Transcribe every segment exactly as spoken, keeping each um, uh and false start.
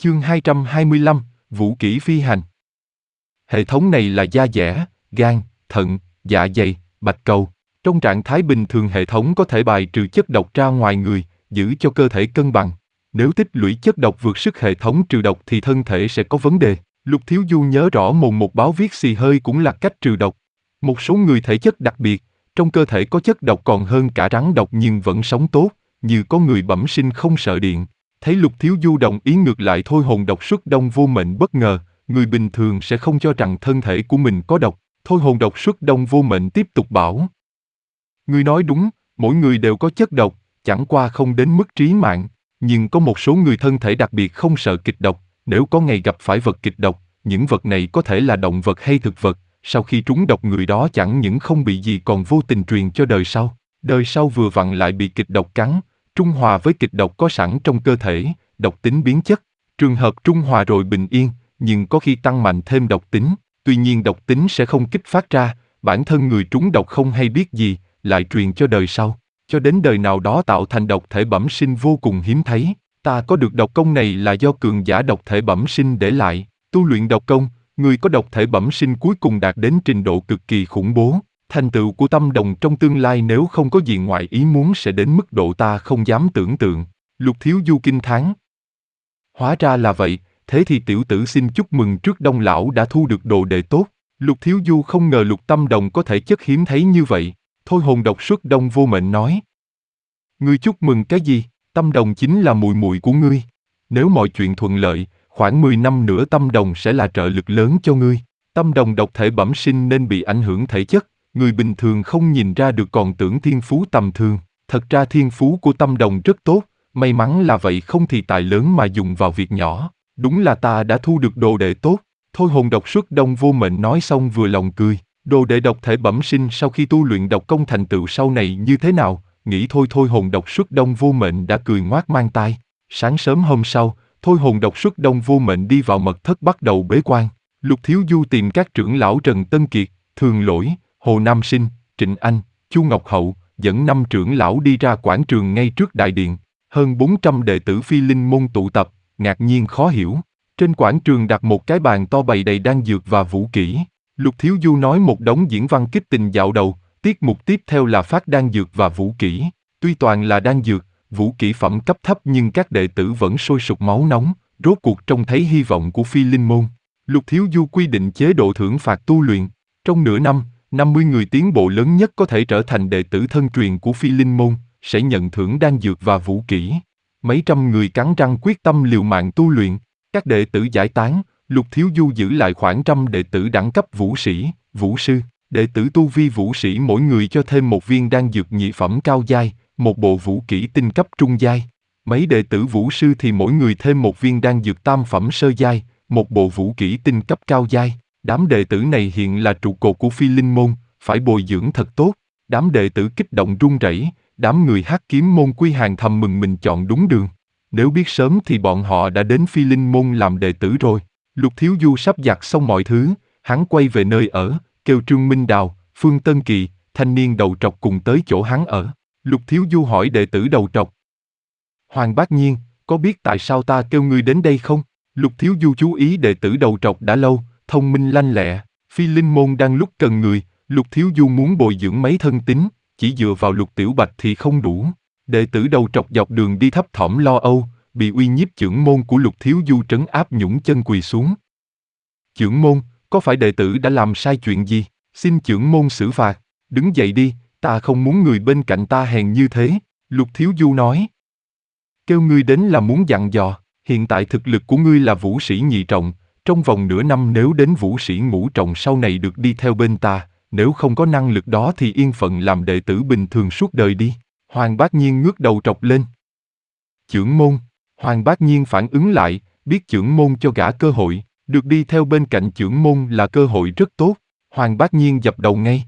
Chương hai trăm hai mươi lăm, Vũ kỹ phi hành. Hệ thống này là da dẻ, gan, thận, dạ dày, bạch cầu. Trong trạng thái bình thường hệ thống có thể bài trừ chất độc ra ngoài người, giữ cho cơ thể cân bằng. Nếu tích lũy chất độc vượt sức hệ thống trừ độc thì thân thể sẽ có vấn đề. Lục Thiếu Du nhớ rõ mồn một báo viết xì hơi cũng là cách trừ độc. Một số người thể chất đặc biệt, trong cơ thể có chất độc còn hơn cả rắn độc nhưng vẫn sống tốt, như có người bẩm sinh không sợ điện. Thấy Lục Thiếu Du đồng ý ngược lại thôi hồn độc xuất đông vô mệnh bất ngờ, người bình thường sẽ không cho rằng thân thể của mình có độc. Thôi hồn độc xuất đông vô mệnh tiếp tục bảo. Ngươi nói đúng, mỗi người đều có chất độc, chẳng qua không đến mức trí mạng, nhưng có một số người thân thể đặc biệt không sợ kịch độc, nếu có ngày gặp phải vật kịch độc, những vật này có thể là động vật hay thực vật, sau khi trúng độc người đó chẳng những không bị gì còn vô tình truyền cho đời sau. Đời sau vừa vặn lại bị kịch độc cắn, trung hòa với kịch độc có sẵn trong cơ thể, độc tính biến chất. Trường hợp trung hòa rồi bình yên, nhưng có khi tăng mạnh thêm độc tính, tuy nhiên độc tính sẽ không kích phát ra, bản thân người trúng độc không hay biết gì, lại truyền cho đời sau, cho đến đời nào đó tạo thành độc thể bẩm sinh vô cùng hiếm thấy. Ta có được độc công này là do cường giả độc thể bẩm sinh để lại. Tu luyện độc công, người có độc thể bẩm sinh cuối cùng đạt đến trình độ cực kỳ khủng bố. Thành tựu của Tâm Đồng trong tương lai nếu không có gì ngoại ý muốn sẽ đến mức độ ta không dám tưởng tượng. Lục Thiếu Du kinh thán. Hóa ra là vậy, thế thì tiểu tử xin chúc mừng trước Đông lão đã thu được đồ đệ tốt. Lục Thiếu Du không ngờ Lục Tâm Đồng có thể chất hiếm thấy như vậy. Thôi hồn độc xuất đông vô mệnh nói. Ngươi chúc mừng cái gì? Tâm Đồng chính là mùi mùi của ngươi. Nếu mọi chuyện thuận lợi, khoảng mười năm nữa Tâm Đồng sẽ là trợ lực lớn cho ngươi. Tâm Đồng độc thể bẩm sinh nên bị ảnh hưởng thể chất, người bình thường không nhìn ra được còn tưởng thiên phú tầm thường. Thật ra thiên phú của Tâm Đồng rất tốt, may mắn là vậy không thì tài lớn mà dùng vào việc nhỏ. Đúng là ta đã thu được đồ đệ tốt. Thôi hồn độc xuất đông vô mệnh nói xong vừa lòng cười. Đồ đệ độc thể bẩm sinh sau khi tu luyện độc công thành tựu sau này như thế nào, nghĩ thôi thôi hồn độc xuất đông vô mệnh đã cười ngoác mang tai. Sáng sớm hôm sau, thôi hồn độc xuất đông vô mệnh đi vào mật thất bắt đầu bế quan. Lục Thiếu Du tìm các trưởng lão Trần Tân Kiệt, Thường Lỗi, Hồ Nam Sinh, Trịnh Anh, Chu Ngọc Hậu, dẫn năm trưởng lão đi ra quảng trường ngay trước đại điện. Hơn bốn trăm đệ tử Phi Linh môn tụ tập, ngạc nhiên khó hiểu. Trên quảng trường đặt một cái bàn to bày đầy đan dược và vũ kỹ. Lục Thiếu Du nói một đống diễn văn kích tình dạo đầu, tiết mục tiếp theo là phát đan dược và vũ kỹ. Tuy toàn là đan dược, vũ kỹ phẩm cấp thấp nhưng các đệ tử vẫn sôi sục máu nóng, rốt cuộc trông thấy hy vọng của Phi Linh môn. Lục Thiếu Du quy định chế độ thưởng phạt tu luyện. Trong nửa năm, năm mươi người tiến bộ lớn nhất có thể trở thành đệ tử thân truyền của Phi Linh môn, sẽ nhận thưởng đan dược và vũ kỹ. Mấy trăm người cắn răng quyết tâm liều mạng tu luyện. Các đệ tử giải tán, Lục Thiếu Du giữ lại khoảng trăm đệ tử đẳng cấp vũ sĩ, vũ sư. Đệ tử tu vi vũ sĩ mỗi người cho thêm một viên đan dược nhị phẩm cao giai, một bộ vũ kỹ tinh cấp trung giai. Mấy đệ tử vũ sư thì mỗi người thêm một viên đan dược tam phẩm sơ giai, một bộ vũ kỹ tinh cấp cao giai. Đám đệ tử này hiện là trụ cột của Phi Linh môn, phải bồi dưỡng thật tốt. Đám đệ tử kích động run rẩy, đám người Hắc Kiếm môn Quy Hàng thầm mừng mình chọn đúng đường. Nếu biết sớm thì bọn họ đã đến Phi Linh môn làm đệ tử rồi. Lục Thiếu Du sắp giặt xong mọi thứ, hắn quay về nơi ở, kêu Trương Minh Đào, Phương Tân Kỳ, thanh niên đầu trọc cùng tới chỗ hắn ở. Lục Thiếu Du hỏi đệ tử đầu trọc. Hoàng Bác Nhiên, có biết tại sao ta kêu ngươi đến đây không? Lục Thiếu Du chú ý đệ tử đầu trọc đã lâu, thông minh lanh lẹ. Phi Linh môn đang lúc cần người, Lục Thiếu Du muốn bồi dưỡng mấy thân tín, chỉ dựa vào Lục Tiểu Bạch thì không đủ. Đệ tử đầu trọc dọc đường đi thấp thỏm lo âu, bị uy nhiếp chưởng môn của Lục Thiếu Du trấn áp nhũng chân quỳ xuống. Chưởng môn, có phải đệ tử đã làm sai chuyện gì? Xin chưởng môn xử phạt. Đứng dậy đi, ta không muốn người bên cạnh ta hèn như thế. Lục Thiếu Du nói. Kêu ngươi đến là muốn dặn dò, hiện tại thực lực của ngươi là vũ sĩ nhị trọng, trong vòng nửa năm nếu đến vũ sĩ ngũ trọng sau này được đi theo bên ta, nếu không có năng lực đó thì yên phận làm đệ tử bình thường suốt đời đi. Hoàng Bác Nhiên ngước đầu trọc lên. Chưởng môn. Hoàng Bác Nhiên phản ứng lại, biết chưởng môn cho gã cơ hội, được đi theo bên cạnh chưởng môn là cơ hội rất tốt. Hoàng Bác Nhiên dập đầu ngay.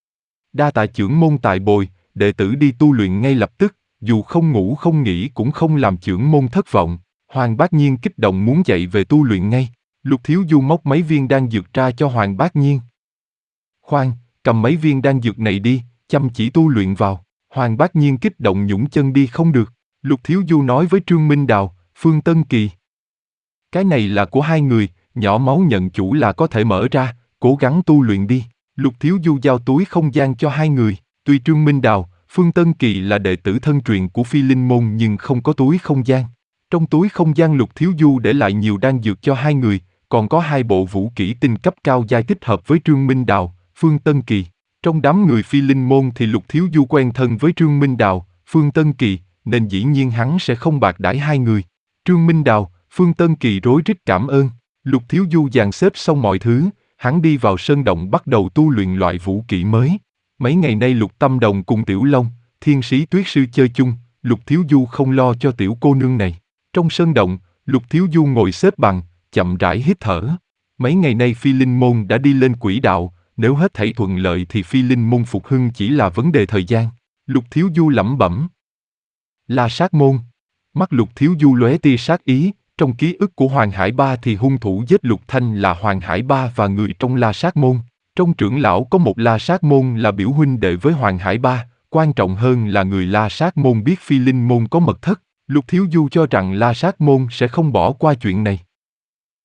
Đa tạ chưởng môn tại bồi, đệ tử đi tu luyện ngay lập tức, dù không ngủ không nghỉ cũng không làm chưởng môn thất vọng. Hoàng Bác Nhiên kích động muốn dậy về tu luyện ngay. Lục Thiếu Du móc mấy viên đan dược ra cho Hoàng Bác Nhiên. Khoan, cầm mấy viên đan dược này đi, chăm chỉ tu luyện vào. Hoàng Bác Nhiên kích động nhũng chân đi không được. Lục Thiếu Du nói với Trương Minh Đào, Phương Tân Kỳ. Cái này là của hai người, nhỏ máu nhận chủ là có thể mở ra, cố gắng tu luyện đi. Lục Thiếu Du giao túi không gian cho hai người. Tuy Trương Minh Đào, Phương Tân Kỳ là đệ tử thân truyền của Phi Linh Môn nhưng không có túi không gian. Trong túi không gian Lục Thiếu Du để lại nhiều đan dược cho hai người, còn có hai bộ vũ kỹ tinh cấp cao giai thích hợp với Trương Minh Đào, Phương Tân Kỳ. Trong đám người Phi Linh Môn thì Lục Thiếu Du quen thân với Trương Minh Đào, Phương Tân Kỳ, nên dĩ nhiên hắn sẽ không bạc đãi hai người. Trương Minh Đào, Phương Tân Kỳ rối rít cảm ơn. Lục Thiếu Du dàn xếp xong mọi thứ, hắn đi vào sơn động bắt đầu tu luyện loại vũ kỹ mới. Mấy ngày nay Lục Tâm Đồng cùng Tiểu Long, Thiên Sĩ Tuyết Sư chơi chung, Lục Thiếu Du không lo cho tiểu cô nương này. Trong sơn động, Lục Thiếu Du ngồi xếp bằng, chậm rãi hít thở. Mấy ngày nay Phi Linh Môn đã đi lên quỹ đạo, nếu hết thảy thuận lợi thì Phi Linh Môn phục hưng chỉ là vấn đề thời gian. Lục Thiếu Du lẩm bẩm. La Sát Môn. Mắt Lục Thiếu Du lóe tia sát ý, trong ký ức của Hoàng Hải Ba thì hung thủ giết Lục Thanh là Hoàng Hải Ba và người trong La Sát Môn. Trong trưởng lão có một La Sát Môn là biểu huynh đệ với Hoàng Hải Ba, quan trọng hơn là người La Sát Môn biết Phi Linh Môn có mật thất. Lục Thiếu Du cho rằng La Sát Môn sẽ không bỏ qua chuyện này.